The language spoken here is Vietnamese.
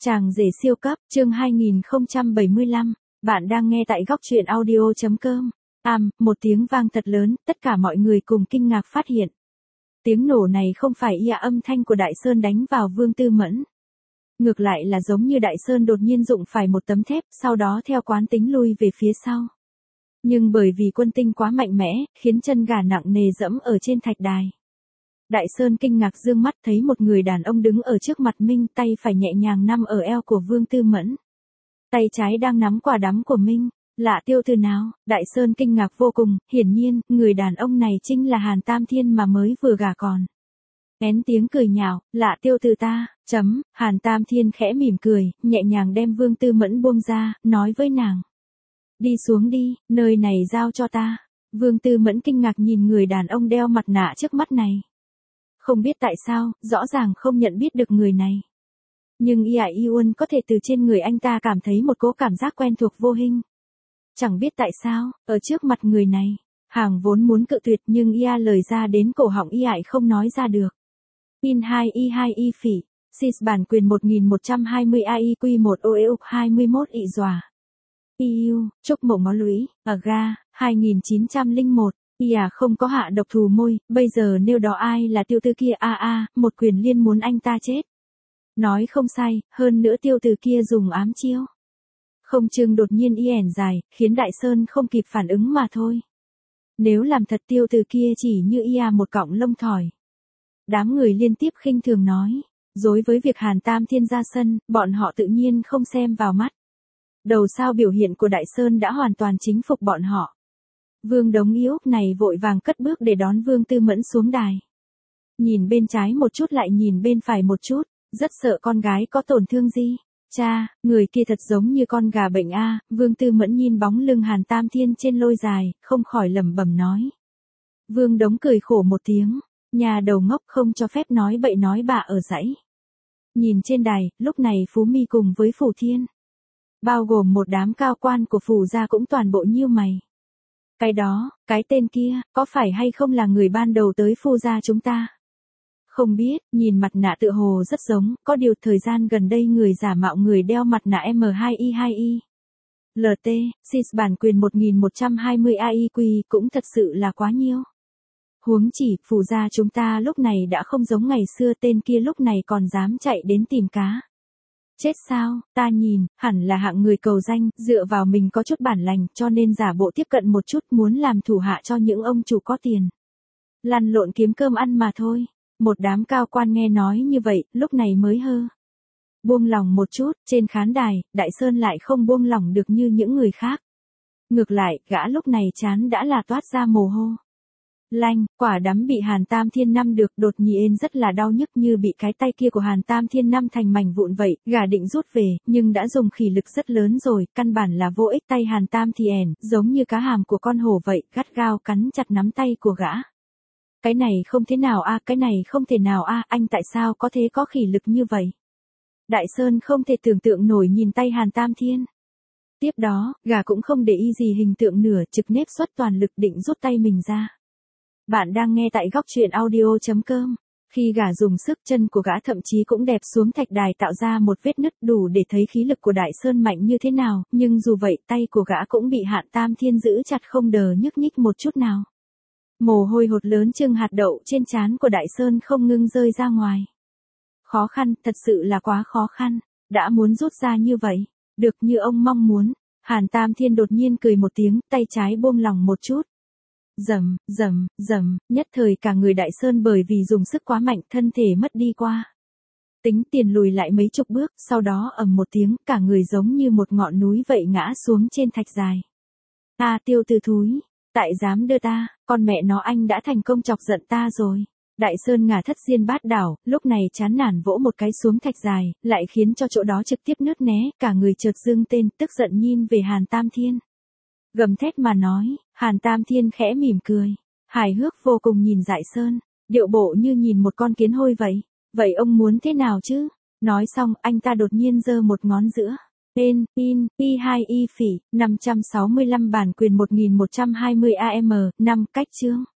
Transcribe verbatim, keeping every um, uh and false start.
Chàng rể siêu cấp, chương hai nghìn không trăm bảy mươi lăm. Bạn đang nghe tại góc truyện audio chấm com. Ầm, một tiếng vang thật lớn, tất cả mọi người cùng kinh ngạc phát hiện. Tiếng nổ này không phải ia âm thanh của Đại Sơn đánh vào Vương Tư Mẫn. Ngược lại là giống như Đại Sơn đột nhiên dụng phải một tấm thép, sau đó theo quán tính lui về phía sau. Nhưng bởi vì quân tinh quá mạnh mẽ, khiến chân gà nặng nề dẫm ở trên thạch đài. Đại Sơn kinh ngạc dương mắt thấy một người đàn ông đứng ở trước mặt Minh, tay phải nhẹ nhàng nắm ở eo của Vương Tư Mẫn. Tay trái đang nắm quả đấm của Minh. Lạ tiêu từ nào? Đại Sơn kinh ngạc vô cùng, hiển nhiên, người đàn ông này chính là Hàn Tam Thiên mà mới vừa gả còn. Én tiếng cười nhạo, lạ tiêu từ ta, chấm, Hàn Tam Thiên khẽ mỉm cười, nhẹ nhàng đem Vương Tư Mẫn buông ra, nói với nàng. Đi xuống đi, nơi này giao cho ta. Vương Tư Mẫn kinh ngạc nhìn người đàn ông đeo mặt nạ trước mắt này. Không biết tại sao, rõ ràng không nhận biết được người này. Nhưng Ia Iun có thể từ trên người anh ta cảm thấy một cỗ cảm giác quen thuộc vô hình. Chẳng biết tại sao, ở trước mặt người này, hàng vốn muốn cự tuyệt nhưng Ia lời ra đến cổ họng Ia không nói ra được. In hai i hai i phỉ, Sis bản quyền một nghìn một trăm hai mươi a i quy một ô eo hai mươi mốt ị dòa. Iu, chúc mộng ngó lũy, ở ga, hai nghìn chín trăm lẻ một. Ia không có hạ độc thù môi, bây giờ nêu đó ai là tiêu tử kia a a, một quyền liên muốn anh ta chết. Nói không sai, hơn nữa tiêu tử kia dùng ám chiêu. Không chừng đột nhiên y ẻn dài, khiến Đại Sơn không kịp phản ứng mà thôi. Nếu làm thật tiêu tử kia chỉ như Ia một cọng lông thỏi. Đám người liên tiếp khinh thường nói, đối với việc Hàn Tam Thiên ra sân, bọn họ tự nhiên không xem vào mắt. Đầu sao biểu hiện của Đại Sơn đã hoàn toàn chính phục bọn họ. Vương Đống Yếu này vội vàng cất bước để đón Vương Tư Mẫn xuống đài. Nhìn bên trái một chút lại nhìn bên phải một chút, rất sợ con gái có tổn thương gì. Cha, người kia thật giống như con gà bệnh a. Vương Tư Mẫn nhìn bóng lưng Hàn Tam Thiên trên lôi dài, không khỏi lẩm bẩm nói. Vương Đống cười khổ một tiếng, nhà đầu ngốc không cho phép nói bậy nói bạ ở dãy. Nhìn trên đài, lúc này Phú Mi cùng với Phủ Thiên, bao gồm một đám cao quan của Phủ gia cũng toàn bộ nhíu mày. Cái đó, cái tên kia, có phải hay không là người ban đầu tới Phu gia chúng ta? Không biết, nhìn mặt nạ tựa hồ rất giống, có điều thời gian gần đây người giả mạo người đeo mặt nạ M hai i hai i. lờ tê, Sis bản quyền một nghìn một trăm hai mươi a i quy cũng thật sự là quá nhiều. Huống chỉ, Phủ gia chúng ta lúc này đã không giống ngày xưa, tên kia lúc này còn dám chạy đến tìm cá. Chết sao, ta nhìn, hẳn là hạng người cầu danh, dựa vào mình có chút bản lành cho nên giả bộ tiếp cận một chút muốn làm thủ hạ cho những ông chủ có tiền. Lăn lộn kiếm cơm ăn mà thôi. Một đám cao quan nghe nói như vậy, lúc này mới hơ. Buông lòng một chút, trên khán đài, Đại Sơn lại không buông lòng được như những người khác. Ngược lại, gã lúc này chán đã là toát ra mồ hôi. Lanh, quả đấm bị Hàn Tam Thiên năm được đột nhiên rất là đau nhức như bị cái tay kia của Hàn Tam Thiên năm thành mảnh vụn vậy, gã định rút về, nhưng đã dùng khí lực rất lớn rồi, căn bản là vô ích. Tay Hàn Tam Thiên, giống như cá hàm của con hổ vậy, gắt gao cắn chặt nắm tay của gã. Cái này không thế nào a, cái này không thể nào a, anh tại sao có thể có khí lực như vậy? Đại Sơn không thể tưởng tượng nổi nhìn tay Hàn Tam Thiên. Tiếp đó, gã cũng không để ý gì hình tượng nửa, trực nếp xuất toàn lực định rút tay mình ra. Bạn đang nghe tại góc truyện audio chấm com. Khi gã dùng sức, chân của gã thậm chí cũng đẹp xuống thạch đài tạo ra một vết nứt đủ để thấy khí lực của Đại Sơn mạnh như thế nào, nhưng dù vậy tay của gã cũng bị Hàn Tam Thiên giữ chặt không đờ nhúc nhích một chút nào. Mồ hôi hột lớn chừng hạt đậu trên trán của Đại Sơn không ngưng rơi ra ngoài. Khó khăn, thật sự là quá khó khăn, đã muốn rút ra như vậy, được như ông mong muốn. Hàn Tam Thiên đột nhiên cười một tiếng, tay trái buông lỏng một chút. Rầm, rầm, rầm, nhất thời cả người Đại Sơn bởi vì dùng sức quá mạnh thân thể mất đi qua. Tính tiền lùi lại mấy chục bước, sau đó ầm một tiếng, cả người giống như một ngọn núi vậy ngã xuống trên thạch dài. A tiêu từ thúi, tại dám đưa ta, con mẹ nó anh đã thành công chọc giận ta rồi. Đại Sơn ngả thất diên bát đảo, lúc này chán nản vỗ một cái xuống thạch dài, lại khiến cho chỗ đó trực tiếp nứt né, cả người chợt dương tên, tức giận nhìn về Hàn Tam Thiên. Gầm thét mà nói, Hàn Tam Thiên khẽ mỉm cười, hài hước vô cùng nhìn Đại Sơn, điệu bộ như nhìn một con kiến hôi vậy. Vậy ông muốn thế nào chứ? Nói xong, anh ta đột nhiên giơ một ngón giữa. In, in, i hai i phỉ, năm trăm sáu mươi lăm bản quyền một nghìn một trăm hai mươi a em, năm cách chương.